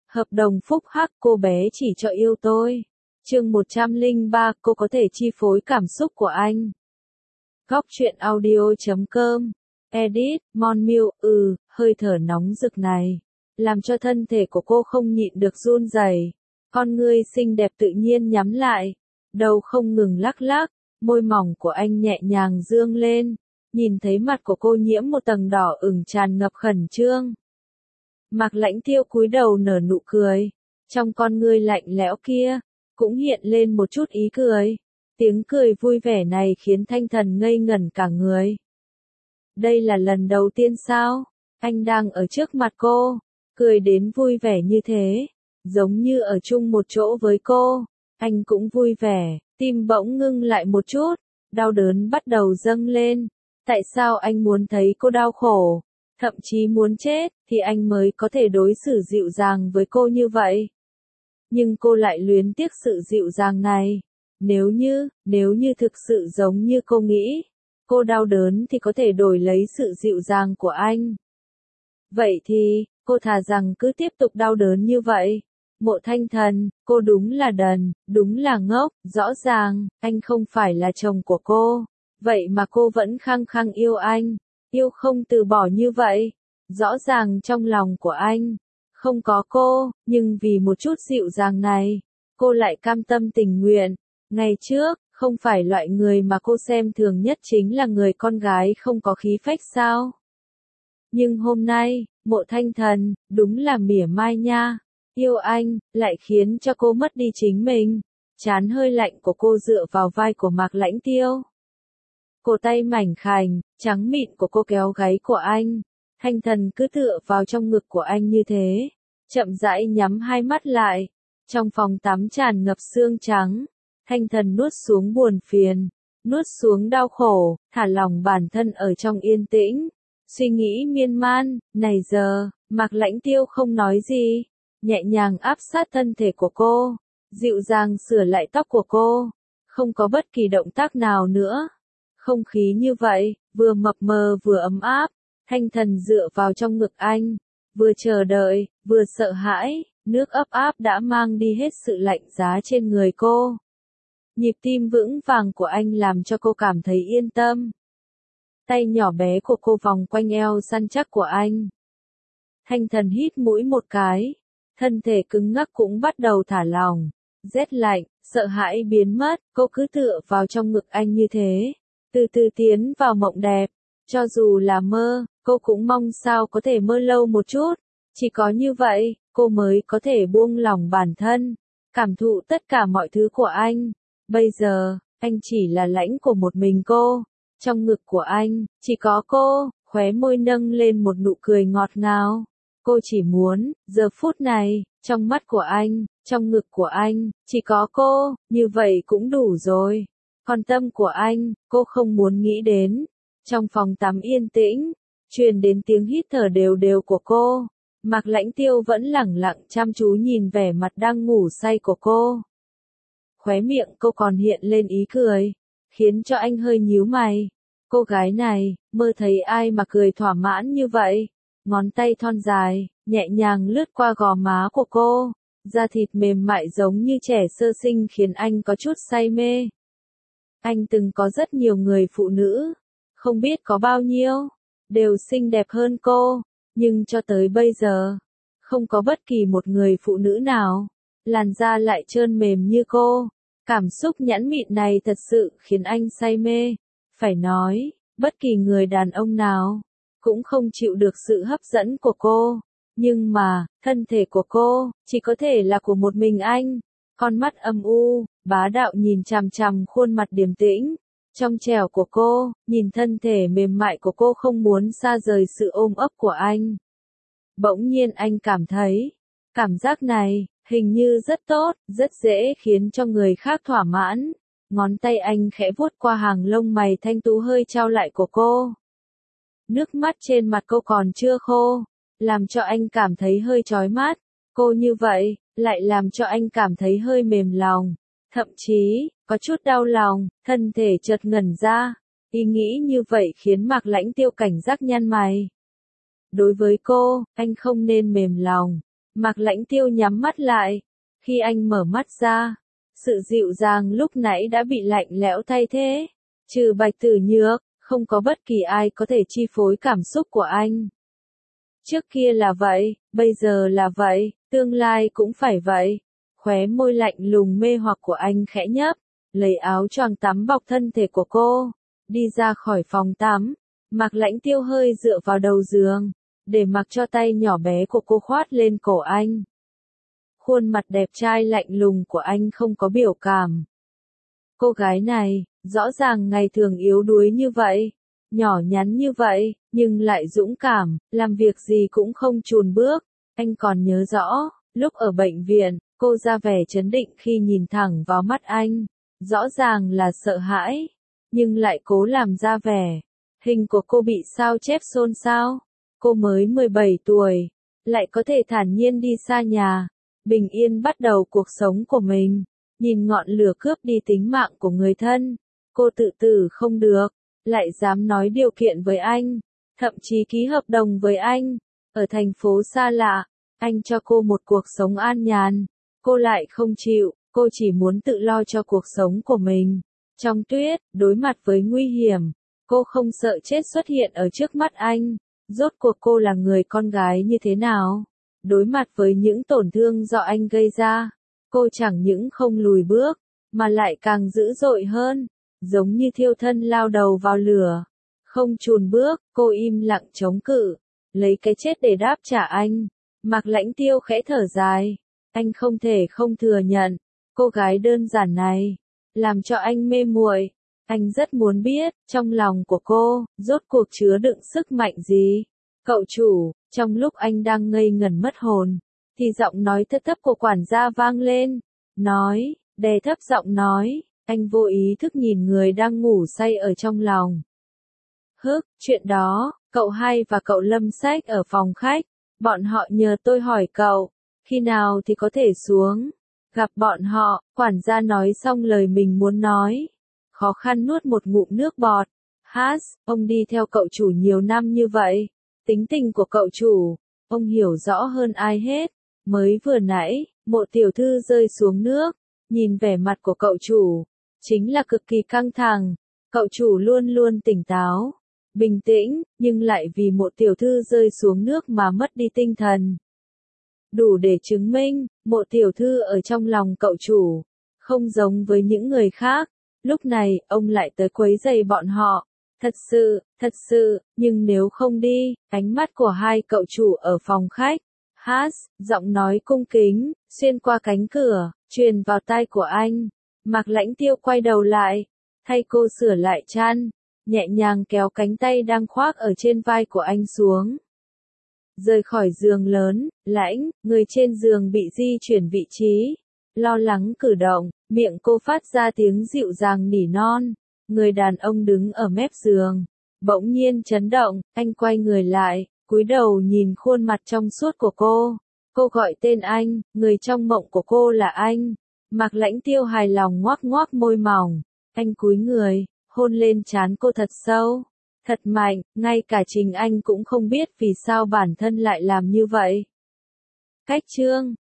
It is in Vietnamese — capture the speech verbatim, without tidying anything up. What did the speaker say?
Hợp đồng phúc hắc, cô bé chỉ cho yêu tôi. Chương một trăm lẻ ba, cô có thể chi phối cảm xúc của anh. Góc truyện audio chấm com. Edit, Monmute, ừ, hơi thở nóng rực này. Làm cho thân thể của cô không nhịn được run rẩy. Con ngươi xinh đẹp tự nhiên nhắm lại. Đầu không ngừng lắc lắc. Môi mỏng của anh nhẹ nhàng dương lên. Nhìn thấy mặt của cô nhiễm một tầng đỏ ửng tràn ngập khẩn trương. Mạc Lãnh Tiêu cúi đầu nở nụ cười. Trong con ngươi lạnh lẽo kia, cũng hiện lên một chút ý cười. Tiếng cười vui vẻ này khiến Thanh Thần ngây ngẩn cả người. Đây là lần đầu tiên sao? Anh đang ở trước mặt cô, cười đến vui vẻ như thế, giống như ở chung một chỗ với cô. Anh cũng vui vẻ, tim bỗng ngưng lại một chút, đau đớn bắt đầu dâng lên. Tại sao anh muốn thấy cô đau khổ, thậm chí muốn chết, thì anh mới có thể đối xử dịu dàng với cô như vậy? Nhưng cô lại luyến tiếc sự dịu dàng này. Nếu như, nếu như thực sự giống như cô nghĩ, cô đau đớn thì có thể đổi lấy sự dịu dàng của anh. Vậy thì, cô thà rằng cứ tiếp tục đau đớn như vậy. Mộ Thanh Thần, cô đúng là đần, đúng là ngốc, rõ ràng, anh không phải là chồng của cô. Vậy mà cô vẫn khăng khăng yêu anh, yêu không từ bỏ như vậy. Rõ ràng trong lòng của anh, không có cô, nhưng vì một chút dịu dàng này, cô lại cam tâm tình nguyện. Ngày trước, không phải loại người mà cô xem thường nhất chính là người con gái không có khí phách sao? Nhưng hôm nay, Mộ Thanh Thần, đúng là mỉa mai nha. Yêu anh, lại khiến cho cô mất đi chính mình. Trán hơi lạnh của cô dựa vào vai của Mạc Lãnh Tiêu. Cổ tay mảnh khảnh, trắng mịn của cô kéo gáy của anh. Thanh Thần cứ tựa vào trong ngực của anh như thế. Chậm rãi nhắm hai mắt lại. Trong phòng tắm tràn ngập sương trắng. Thanh Thần nuốt xuống buồn phiền, nuốt xuống đau khổ, thả lỏng bản thân ở trong yên tĩnh. Suy nghĩ miên man, này giờ, Mạc Lãnh Tiêu không nói gì, nhẹ nhàng áp sát thân thể của cô, dịu dàng sửa lại tóc của cô, không có bất kỳ động tác nào nữa. Không khí như vậy, vừa mập mờ vừa ấm áp, Thanh Thần dựa vào trong ngực anh, vừa chờ đợi, vừa sợ hãi, nước ấm áp đã mang đi hết sự lạnh giá trên người cô. Nhịp tim vững vàng của anh làm cho cô cảm thấy yên tâm. Tay nhỏ bé của cô vòng quanh eo săn chắc của anh. Thanh Thần hít mũi một cái, thân thể cứng ngắc cũng bắt đầu thả lỏng. Rét lạnh, sợ hãi biến mất, cô cứ tựa vào trong ngực anh như thế, từ từ tiến vào mộng đẹp. Cho dù là mơ, cô cũng mong sao có thể mơ lâu một chút. Chỉ có như vậy, cô mới có thể buông lỏng bản thân, cảm thụ tất cả mọi thứ của anh. Bây giờ, anh chỉ là lãnh của một mình cô. Trong ngực của anh, chỉ có cô, khóe môi nâng lên một nụ cười ngọt ngào. Cô chỉ muốn, giờ phút này, trong mắt của anh, trong ngực của anh, chỉ có cô, như vậy cũng đủ rồi. Còn tâm của anh, cô không muốn nghĩ đến. Trong phòng tắm yên tĩnh, truyền đến tiếng hít thở đều đều của cô. Mạc Lãnh Tiêu vẫn lẳng lặng chăm chú nhìn vẻ mặt đang ngủ say của cô. Khóe miệng cô còn hiện lên ý cười, khiến cho anh hơi nhíu mày. Cô gái này, mơ thấy ai mà cười thỏa mãn như vậy? Ngón tay thon dài, nhẹ nhàng lướt qua gò má của cô, da thịt mềm mại giống như trẻ sơ sinh khiến anh có chút say mê. Anh từng có rất nhiều người phụ nữ, không biết có bao nhiêu, đều xinh đẹp hơn cô, nhưng cho tới bây giờ, không có bất kỳ một người phụ nữ nào, làn da lại trơn mềm như cô. Cảm xúc nhẵn mịn này thật sự khiến anh say mê. Phải nói, bất kỳ người đàn ông nào cũng không chịu được sự hấp dẫn của cô. Nhưng mà, thân thể của cô chỉ có thể là của một mình anh. Con mắt âm u, bá đạo nhìn chằm chằm khuôn mặt điềm tĩnh, trong trẻo của cô, nhìn thân thể mềm mại của cô không muốn xa rời sự ôm ấp của anh. Bỗng nhiên anh cảm thấy, cảm giác này, hình như rất tốt, rất dễ khiến cho người khác thỏa mãn. Ngón tay anh khẽ vuốt qua hàng lông mày thanh tú hơi trao lại của cô. Nước mắt trên mặt cô còn chưa khô, làm cho anh cảm thấy hơi chói mắt. Cô như vậy, lại làm cho anh cảm thấy hơi mềm lòng. Thậm chí, có chút đau lòng, thân thể chợt ngẩn ra. Ý nghĩ như vậy khiến Mạc Lãnh Tiêu cảnh giác nhăn mày. Đối với cô, anh không nên mềm lòng. Mạc Lãnh Tiêu nhắm mắt lại. Khi anh mở mắt ra, sự dịu dàng lúc nãy đã bị lạnh lẽo thay thế. Trừ Bạch Tử Nhược, không có bất kỳ ai có thể chi phối cảm xúc của anh. Trước kia là vậy, bây giờ là vậy, tương lai cũng phải vậy. Khóe môi lạnh lùng mê hoặc của anh khẽ nhấp, lấy áo choàng tắm bọc thân thể của cô, đi ra khỏi phòng tắm. Mạc Lãnh Tiêu hơi dựa vào đầu giường, để mặc cho tay nhỏ bé của cô khoát lên cổ anh. Khuôn mặt đẹp trai lạnh lùng của anh không có biểu cảm. Cô gái này, rõ ràng ngày thường yếu đuối như vậy, nhỏ nhắn như vậy, nhưng lại dũng cảm, làm việc gì cũng không chùn bước. Anh còn nhớ rõ, lúc ở bệnh viện, cô ra vẻ trấn định khi nhìn thẳng vào mắt anh. Rõ ràng là sợ hãi, nhưng lại cố làm ra vẻ. Hình của cô bị sao chép xôn xao. Cô mới mười bảy tuổi, lại có thể thản nhiên đi xa nhà, bình yên bắt đầu cuộc sống của mình. Nhìn ngọn lửa cướp đi tính mạng của người thân, cô tự tử không được, lại dám nói điều kiện với anh, thậm chí ký hợp đồng với anh. Ở thành phố xa lạ, anh cho cô một cuộc sống an nhàn, cô lại không chịu, cô chỉ muốn tự lo cho cuộc sống của mình. Trong tuyết, đối mặt với nguy hiểm, cô không sợ chết xuất hiện ở trước mắt anh. Rốt cuộc cô là người con gái như thế nào? Đối mặt với những tổn thương do anh gây ra, cô chẳng những không lùi bước, mà lại càng dữ dội hơn, giống như thiêu thân lao đầu vào lửa. Không chùn bước, cô im lặng chống cự, lấy cái chết để đáp trả anh. Mạc Lãnh Tiêu khẽ thở dài, anh không thể không thừa nhận, cô gái đơn giản này, làm cho anh mê muội. Anh rất muốn biết, trong lòng của cô, rốt cuộc chứa đựng sức mạnh gì. Cậu chủ, trong lúc anh đang ngây ngẩn mất hồn, thì giọng nói thấp thấp của quản gia vang lên. Nói, đè thấp giọng nói, anh vô ý thức nhìn người đang ngủ say ở trong lòng. Hức, chuyện đó, cậu hai và cậu Lâm Sách ở phòng khách, bọn họ nhờ tôi hỏi cậu, khi nào thì có thể xuống, gặp bọn họ. Quản gia nói xong lời mình muốn nói, khó khăn nuốt một ngụm nước bọt. Hát, ông đi theo cậu chủ nhiều năm như vậy, tính tình của cậu chủ, ông hiểu rõ hơn ai hết. Mới vừa nãy, Mộ tiểu thư rơi xuống nước, nhìn vẻ mặt của cậu chủ, chính là cực kỳ căng thẳng. Cậu chủ luôn luôn tỉnh táo, bình tĩnh, nhưng lại vì Mộ tiểu thư rơi xuống nước mà mất đi tinh thần. Đủ để chứng minh, Mộ tiểu thư ở trong lòng cậu chủ, không giống với những người khác. Lúc này, ông lại tới quấy rầy bọn họ. Thật sự, thật sự, nhưng nếu không đi, ánh mắt của hai cậu chủ ở phòng khách. Hát, giọng nói cung kính, xuyên qua cánh cửa, truyền vào tai của anh. Mạc Lãnh Tiêu quay đầu lại, thay cô sửa lại chăn, nhẹ nhàng kéo cánh tay đang khoác ở trên vai của anh xuống. Rời khỏi giường lớn, Lãnh, người trên giường bị di chuyển vị trí. Lo lắng cử động, miệng cô phát ra tiếng dịu dàng nỉ non. Người đàn ông đứng ở mép giường, bỗng nhiên chấn động, anh quay người lại, cúi đầu nhìn khuôn mặt trong suốt của cô. Cô gọi tên anh, người trong mộng của cô là anh. Mạc Lãnh Tiêu hài lòng ngoác ngoác môi mỏng, anh cúi người, hôn lên trán cô thật sâu, thật mạnh, ngay cả chính anh cũng không biết vì sao bản thân lại làm như vậy. Cách chương